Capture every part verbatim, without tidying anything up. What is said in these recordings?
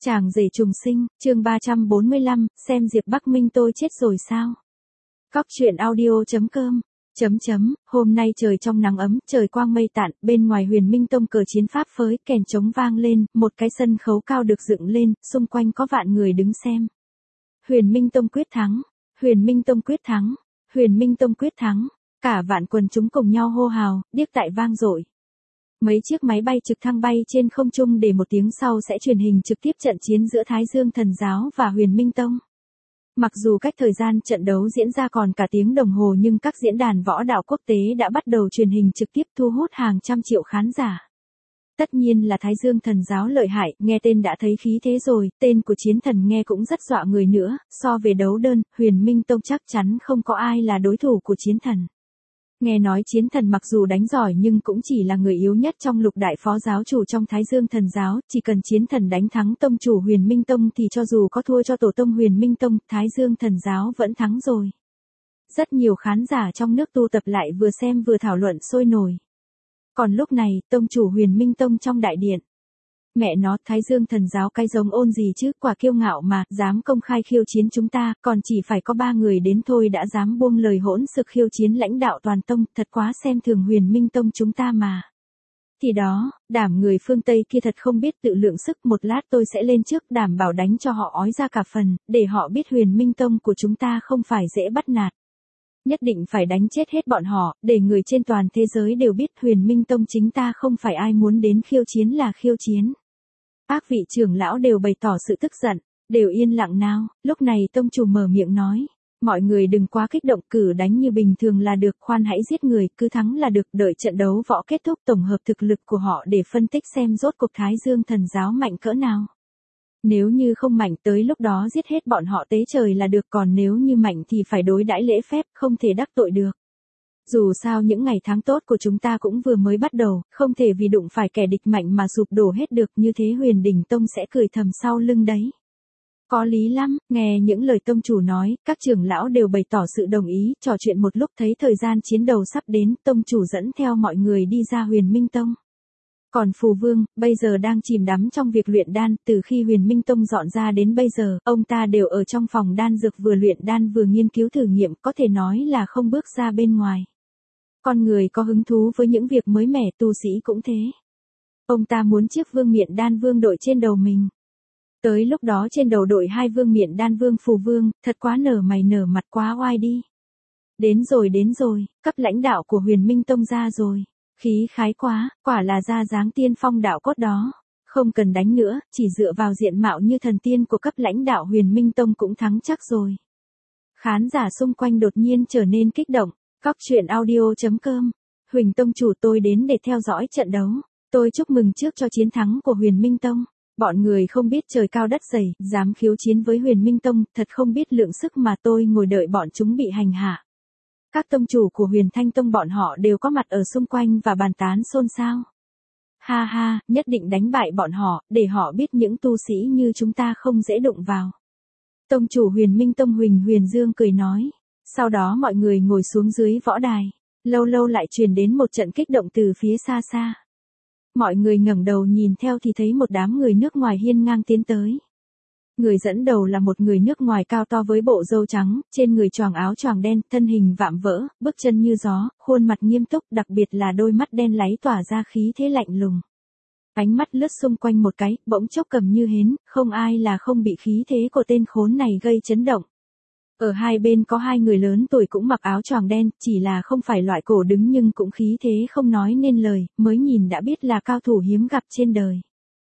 Chàng rể trùng sinh, chương ba trăm bốn mươi lăm, xem Diệp Bắc Minh tôi chết rồi sao? Cóc truyện audio chấm com Chấm chấm, hôm nay trời trong nắng ấm, trời quang mây tản, bên ngoài Huyền Minh Tông cờ chiến pháp phới, kèn trống vang lên, một cái sân khấu cao được dựng lên, xung quanh có vạn người đứng xem. Huyền Minh Tông quyết thắng, Huyền Minh Tông quyết thắng, Huyền Minh Tông quyết thắng, cả vạn quần chúng cùng nhau hô hào, điếc tại vang dội. Mấy chiếc máy bay trực thăng bay trên không trung để một tiếng sau sẽ truyền hình trực tiếp trận chiến giữa Thái Dương Thần Giáo và Huyền Minh Tông. Mặc dù cách thời gian trận đấu diễn ra còn cả tiếng đồng hồ nhưng các diễn đàn võ đạo quốc tế đã bắt đầu truyền hình trực tiếp thu hút hàng trăm triệu khán giả. Tất nhiên là Thái Dương Thần Giáo lợi hại, nghe tên đã thấy khí thế rồi, tên của chiến thần nghe cũng rất dọa người nữa, so về đấu đơn, Huyền Minh Tông chắc chắn không có ai là đối thủ của chiến thần. Nghe nói chiến thần mặc dù đánh giỏi nhưng cũng chỉ là người yếu nhất trong lục đại phó giáo chủ trong Thái Dương Thần Giáo, chỉ cần chiến thần đánh thắng tông chủ Huyền Minh Tông thì cho dù có thua cho tổ tông Huyền Minh Tông, Thái Dương Thần Giáo vẫn thắng rồi. Rất nhiều khán giả trong nước tu tập lại vừa xem vừa thảo luận sôi nổi. Còn lúc này, tông chủ Huyền Minh Tông trong đại điện. Mẹ nó, Thái Dương Thần Giáo cái giống ôn gì chứ, quả kiêu ngạo mà, dám công khai khiêu chiến chúng ta, còn chỉ phải có ba người đến thôi đã dám buông lời hỗn xược khiêu chiến lãnh đạo toàn tông, thật quá xem thường Huyền Minh Tông chúng ta mà. Thì đó, đảm người phương Tây kia thật không biết tự lượng sức, một lát tôi sẽ lên trước đảm bảo đánh cho họ ói ra cả phần, để họ biết Huyền Minh Tông của chúng ta không phải dễ bắt nạt. Nhất định phải đánh chết hết bọn họ, để người trên toàn thế giới đều biết Huyền Minh Tông chính ta không phải ai muốn đến khiêu chiến là khiêu chiến. Các vị trưởng lão đều bày tỏ sự tức giận, đều yên lặng nào, lúc này tông chủ mở miệng nói, mọi người đừng quá kích động, cử đánh như bình thường là được, khoan hãy giết người, cứ thắng là được, đợi trận đấu võ kết thúc tổng hợp thực lực của họ để phân tích xem rốt cuộc Thái Dương Thần Giáo mạnh cỡ nào. Nếu như không mạnh tới lúc đó giết hết bọn họ tế trời là được, còn nếu như mạnh thì phải đối đãi lễ phép, không thể đắc tội được. Dù sao những ngày tháng tốt của chúng ta cũng vừa mới bắt đầu, không thể vì đụng phải kẻ địch mạnh mà sụp đổ hết được, như thế Huyền Đỉnh Tông sẽ cười thầm sau lưng đấy. Có lý lắm, nghe những lời tông chủ nói, các trưởng lão đều bày tỏ sự đồng ý, trò chuyện một lúc thấy thời gian chiến đầu sắp đến, tông chủ dẫn theo mọi người đi ra Huyền Minh Tông. Còn Phù Vương, bây giờ đang chìm đắm trong việc luyện đan, từ khi Huyền Minh Tông dọn ra đến bây giờ, ông ta đều ở trong phòng đan dược vừa luyện đan vừa nghiên cứu thử nghiệm, có thể nói là không bước ra bên ngoài. Con người có hứng thú với những việc mới mẻ, tu sĩ cũng thế. Ông ta muốn chiếc vương miện đan vương đội trên đầu mình. Tới lúc đó trên đầu đội hai vương miện đan vương Phù Vương, thật quá nở mày nở mặt, quá oai đi. Đến rồi đến rồi, cấp lãnh đạo của Huyền Minh Tông ra rồi. Khí khái quá, quả là ra dáng tiên phong đạo cốt đó. Không cần đánh nữa, chỉ dựa vào diện mạo như thần tiên của cấp lãnh đạo Huyền Minh Tông cũng thắng chắc rồi. Khán giả xung quanh đột nhiên trở nên kích động. Cóc truyện audio chấm com Huỳnh Tông chủ, tôi đến để theo dõi trận đấu. Tôi chúc mừng trước cho chiến thắng của Huyền Minh Tông. Bọn người không biết trời cao đất dày, dám khiêu chiến với Huyền Minh Tông, thật không biết lượng sức mà tôi ngồi đợi bọn chúng bị hành hạ. Các tông chủ của Huyền Thanh Tông bọn họ đều có mặt ở xung quanh và bàn tán xôn xao. Ha ha, nhất định đánh bại bọn họ, để họ biết những tu sĩ như chúng ta không dễ đụng vào. Tông chủ Huyền Minh Tông Huỳnh Huyền Dương cười nói. Sau đó mọi người ngồi xuống dưới võ đài, lâu lâu lại truyền đến một trận kích động từ phía xa xa. Mọi người ngẩng đầu nhìn theo thì thấy một đám người nước ngoài hiên ngang tiến tới. Người dẫn đầu là một người nước ngoài cao to với bộ râu trắng, trên người choàng áo choàng đen, thân hình vạm vỡ, bước chân như gió, khuôn mặt nghiêm túc, đặc biệt là đôi mắt đen láy tỏa ra khí thế lạnh lùng. Ánh mắt lướt xung quanh một cái, bỗng chốc cầm như hến, không ai là không bị khí thế của tên khốn này gây chấn động. Ở hai bên có hai người lớn tuổi cũng mặc áo choàng đen, chỉ là không phải loại cổ đứng nhưng cũng khí thế không nói nên lời, mới nhìn đã biết là cao thủ hiếm gặp trên đời.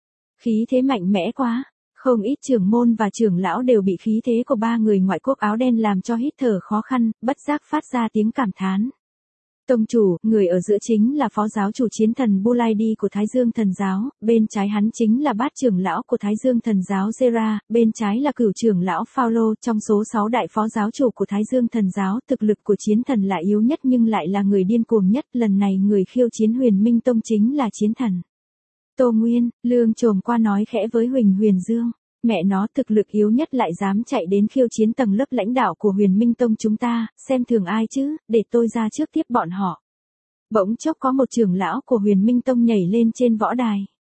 Khí thế mạnh mẽ quá, không ít trưởng môn và trưởng lão đều bị khí thế của ba người ngoại quốc áo đen làm cho hít thở khó khăn, bất giác phát ra tiếng cảm thán. Tông chủ, người ở giữa chính là phó giáo chủ chiến thần Bulaidi của Thái Dương Thần Giáo, bên trái hắn chính là bát trưởng lão của Thái Dương Thần Giáo Zera, bên trái là cửu trưởng lão Paulo, trong số sáu đại phó giáo chủ của Thái Dương Thần Giáo, thực lực của chiến thần là yếu nhất nhưng lại là người điên cuồng nhất, lần này người khiêu chiến Huyền Minh Tông chính là chiến thần. Tô Nguyên, Lương Trồm qua nói khẽ với Huỳnh Huyền Dương. Mẹ nó, thực lực yếu nhất lại dám chạy đến khiêu chiến tầng lớp lãnh đạo của Huyền Minh Tông chúng ta, xem thường ai chứ, để tôi ra trước tiếp bọn họ. Bỗng chốc có một trưởng lão của Huyền Minh Tông nhảy lên trên võ đài.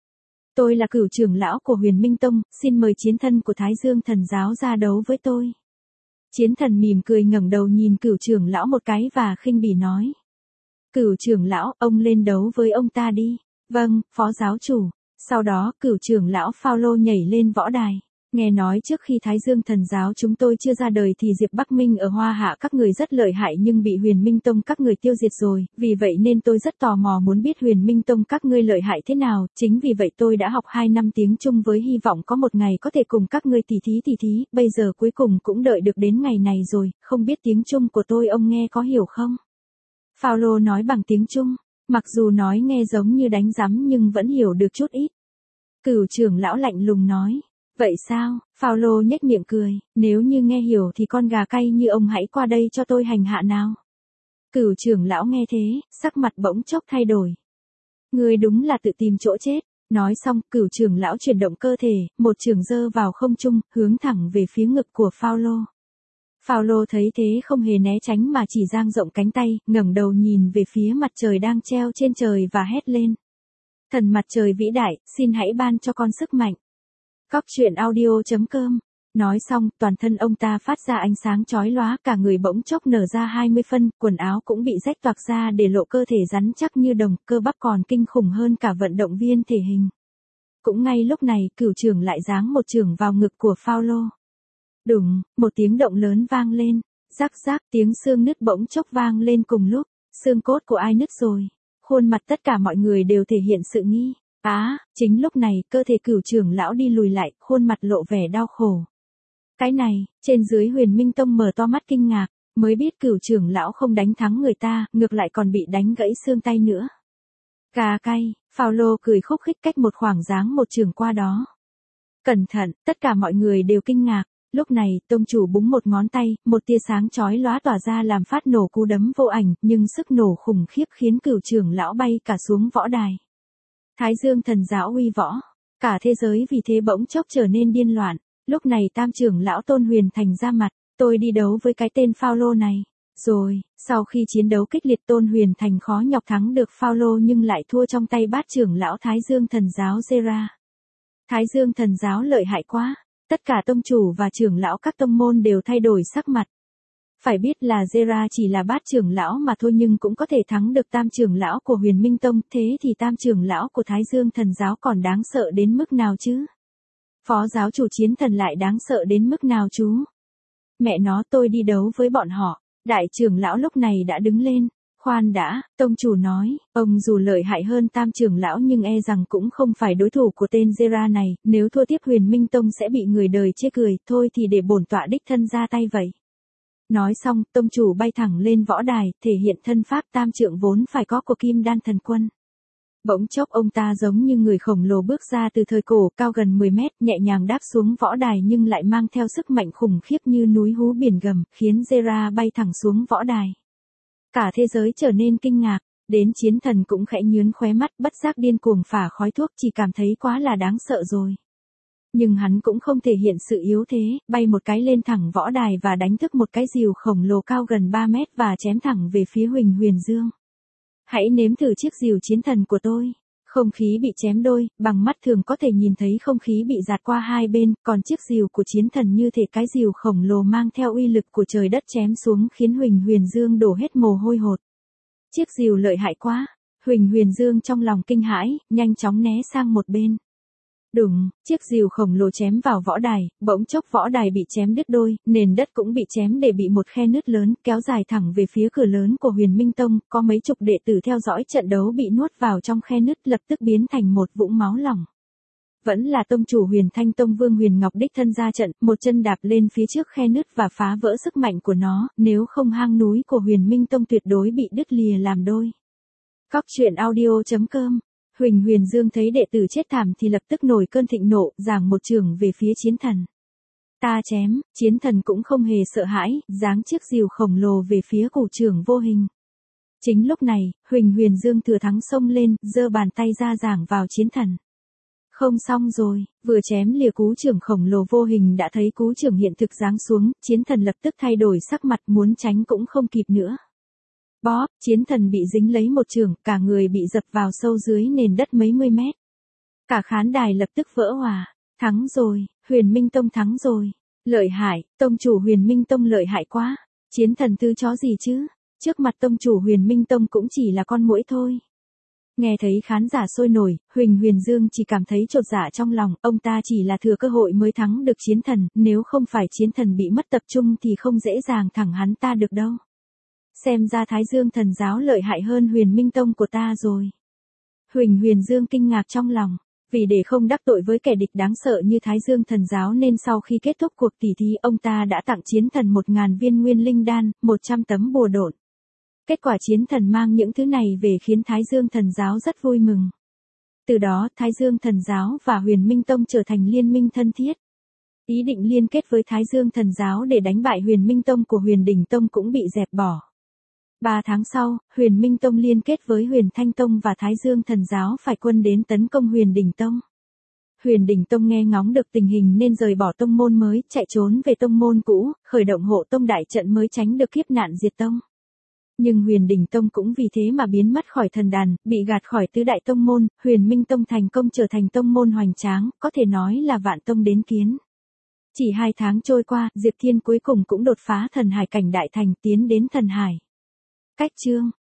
Tôi là cửu trưởng lão của Huyền Minh Tông, xin mời chiến thân của Thái Dương Thần Giáo ra đấu với tôi. Chiến thần mỉm cười ngẩng đầu nhìn cửu trưởng lão một cái và khinh bỉ nói. Cửu trưởng lão, ông lên đấu với ông ta đi. Vâng, phó giáo chủ. Sau đó, cửu trưởng lão Phao-lô nhảy lên võ đài. Nghe nói trước khi Thái Dương Thần Giáo chúng tôi chưa ra đời thì Diệp Bắc Minh ở Hoa Hạ các người rất lợi hại nhưng bị Huyền Minh Tông các người tiêu diệt rồi, vì vậy nên tôi rất tò mò muốn biết Huyền Minh Tông các ngươi lợi hại thế nào, chính vì vậy tôi đã học hai năm tiếng Trung với hy vọng có một ngày có thể cùng các ngươi tỉ thí tỉ thí, bây giờ cuối cùng cũng đợi được đến ngày này rồi, không biết tiếng Trung của tôi ông nghe có hiểu không? Phao-lô nói bằng tiếng Trung, mặc dù nói nghe giống như đánh rắm nhưng vẫn hiểu được chút ít. Cửu trưởng lão lạnh lùng nói. Vậy sao? Phao-lô nhếch miệng cười, nếu như nghe hiểu thì con gà cay như ông hãy qua đây cho tôi hành hạ nào. Cửu trưởng lão nghe thế, sắc mặt bỗng chốc thay đổi. Ngươi đúng là tự tìm chỗ chết. Nói xong, cửu trưởng lão chuyển động cơ thể, một trường giơ vào không trung, hướng thẳng về phía ngực của Phao-lô. Phao-lô thấy thế không hề né tránh mà chỉ dang rộng cánh tay, ngẩng đầu nhìn về phía mặt trời đang treo trên trời và hét lên. Thần mặt trời vĩ đại, xin hãy ban cho con sức mạnh. Cóc truyện audio chấm com. Nói xong, toàn thân ông ta phát ra ánh sáng chói lóa, cả người bỗng chốc nở ra hai mươi phân, quần áo cũng bị rách toạc ra để lộ cơ thể rắn chắc như đồng, cơ bắp còn kinh khủng hơn cả vận động viên thể hình. Cũng ngay lúc này, cửu trưởng lại giáng một chưởng vào ngực của Phao-lô. Đùng, một tiếng động lớn vang lên, rắc rắc, tiếng xương nứt bỗng chốc vang lên cùng lúc, xương cốt của ai nứt rồi? Khuôn mặt tất cả mọi người đều thể hiện sự nghi. Á, à, chính lúc này, cơ thể cửu trưởng lão đi lùi lại, khuôn mặt lộ vẻ đau khổ. Cái này, trên dưới Huyền Minh Tông mở to mắt kinh ngạc, mới biết cửu trưởng lão không đánh thắng người ta, ngược lại còn bị đánh gãy xương tay nữa. Gà cay, Phao-lô cười khúc khích cách một khoảng dáng một trường qua đó. Cẩn thận, tất cả mọi người đều kinh ngạc. Lúc này, tông chủ búng một ngón tay, một tia sáng chói lóa tỏa ra làm phát nổ cú đấm vô ảnh, nhưng sức nổ khủng khiếp khiến cửu trưởng lão bay cả xuống võ đài. Thái Dương Thần Giáo uy võ, cả thế giới vì thế bỗng chốc trở nên điên loạn. Lúc này tam trưởng lão Tôn Huyền Thành ra mặt, tôi đi đấu với cái tên Phao-lô này. Rồi, sau khi chiến đấu kịch liệt Tôn Huyền Thành khó nhọc thắng được Phao-lô nhưng lại thua trong tay bát trưởng lão Thái Dương Thần Giáo Zera. Thái Dương Thần Giáo lợi hại quá, tất cả tông chủ và trưởng lão các tông môn đều thay đổi sắc mặt. Phải biết là Zera chỉ là bát trưởng lão mà thôi nhưng cũng có thể thắng được tam trưởng lão của Huyền Minh Tông, thế thì tam trưởng lão của Thái Dương Thần Giáo còn đáng sợ đến mức nào chứ? Phó giáo chủ chiến thần lại đáng sợ đến mức nào chú? Mẹ nó, tôi đi đấu với bọn họ. Đại trưởng lão lúc này đã đứng lên. Khoan đã, tông chủ nói, ông dù lợi hại hơn tam trưởng lão nhưng e rằng cũng không phải đối thủ của tên Zera này, nếu thua tiếp Huyền Minh Tông sẽ bị người đời chê cười, thôi thì để bổn tọa đích thân ra tay vậy. Nói xong, tông chủ bay thẳng lên võ đài, thể hiện thân pháp tam trượng vốn phải có của Kim Đan Thần Quân. Bỗng chốc ông ta giống như người khổng lồ bước ra từ thời cổ, cao gần mười mét, nhẹ nhàng đáp xuống võ đài nhưng lại mang theo sức mạnh khủng khiếp như núi hú biển gầm, khiến Zera bay thẳng xuống võ đài. Cả thế giới trở nên kinh ngạc, đến chiến thần cũng khẽ nhướng khóe mắt, bất giác điên cuồng phả khói thuốc, chỉ cảm thấy quá là đáng sợ rồi. Nhưng hắn cũng không thể hiện sự yếu thế, bay một cái lên thẳng võ đài và đánh thức một cái rìu khổng lồ cao gần ba mét và chém thẳng về phía Huỳnh Huyền Dương. Hãy nếm thử chiếc rìu chiến thần của tôi. Không khí bị chém đôi, bằng mắt thường có thể nhìn thấy không khí bị giạt qua hai bên, còn chiếc rìu của chiến thần như thể cái rìu khổng lồ mang theo uy lực của trời đất chém xuống khiến Huỳnh Huyền Dương đổ hết mồ hôi hột. Chiếc rìu lợi hại quá. Huỳnh Huyền Dương trong lòng kinh hãi, nhanh chóng né sang một bên. Đùng, chiếc rìu khổng lồ chém vào võ đài, bỗng chốc võ đài bị chém đứt đôi, nền đất cũng bị chém để bị một khe nứt lớn, kéo dài thẳng về phía cửa lớn của Huyền Minh Tông, có mấy chục đệ tử theo dõi trận đấu bị nuốt vào trong khe nứt lập tức biến thành một vũng máu lỏng. Vẫn là tông chủ Huyền Thanh Tông Vương Huyền Ngọc đích thân ra trận, một chân đạp lên phía trước khe nứt và phá vỡ sức mạnh của nó, nếu không hang núi của Huyền Minh Tông tuyệt đối bị đứt lìa làm đôi. Cóc truyện audio chấm com. Huỳnh Huyền Dương thấy đệ tử chết thảm thì lập tức nổi cơn thịnh nộ, giáng một chưởng về phía chiến thần. Ta chém, chiến thần cũng không hề sợ hãi, giáng chiếc rìu khổng lồ về phía củ chưởng vô hình. Chính lúc này, Huỳnh Huyền Dương thừa thắng xông lên, giơ bàn tay ra giáng vào chiến thần. Không xong rồi, vừa chém lìa cú chưởng khổng lồ vô hình đã thấy cú chưởng hiện thực giáng xuống, chiến thần lập tức thay đổi sắc mặt, muốn tránh cũng không kịp nữa. Bóp, chiến thần bị dính lấy một chưởng, cả người bị dập vào sâu dưới nền đất mấy mươi mét. Cả khán đài lập tức vỡ òa. Thắng rồi, Huyền Minh Tông thắng rồi. Lợi hại, tông chủ Huyền Minh Tông lợi hại quá. Chiến thần tư chó gì chứ? Trước mặt tông chủ Huyền Minh Tông cũng chỉ là con muỗi thôi. Nghe thấy khán giả sôi nổi, Huỳnh Huyền Dương chỉ cảm thấy chột dạ trong lòng, ông ta chỉ là thừa cơ hội mới thắng được chiến thần, nếu không phải chiến thần bị mất tập trung thì không dễ dàng thẳng hắn ta được đâu. Xem ra Thái Dương thần giáo lợi hại hơn Huyền Minh Tông của ta rồi. Huỳnh Huyền Dương kinh ngạc trong lòng, vì để không đắc tội với kẻ địch đáng sợ như Thái Dương thần giáo nên sau khi kết thúc cuộc tỷ thí ông ta đã tặng chiến thần một ngàn viên nguyên linh đan, một trăm tấm bùa độn. Kết quả chiến thần mang những thứ này về khiến Thái Dương thần giáo rất vui mừng. Từ đó Thái Dương thần giáo và Huyền Minh Tông trở thành liên minh thân thiết. Ý định liên kết với Thái Dương thần giáo để đánh bại Huyền Minh Tông của Huyền Đỉnh Tông cũng bị dẹp bỏ. Ba tháng sau, Huyền Minh Tông liên kết với Huyền Thanh Tông và Thái Dương thần giáo phải quân đến tấn công Huyền Đỉnh Tông. Huyền Đỉnh Tông nghe ngóng được tình hình nên rời bỏ tông môn mới, chạy trốn về tông môn cũ, khởi động hộ tông đại trận mới tránh được kiếp nạn diệt tông. Nhưng Huyền Đỉnh Tông cũng vì thế mà biến mất khỏi thần đàn, bị gạt khỏi tứ đại tông môn, Huyền Minh Tông thành công trở thành tông môn hoành tráng, có thể nói là vạn tông đến kiến. Chỉ hai tháng trôi qua, Diệp Thiên cuối cùng cũng đột phá thần hải cảnh đại thành tiến đến thần hải. Cách chương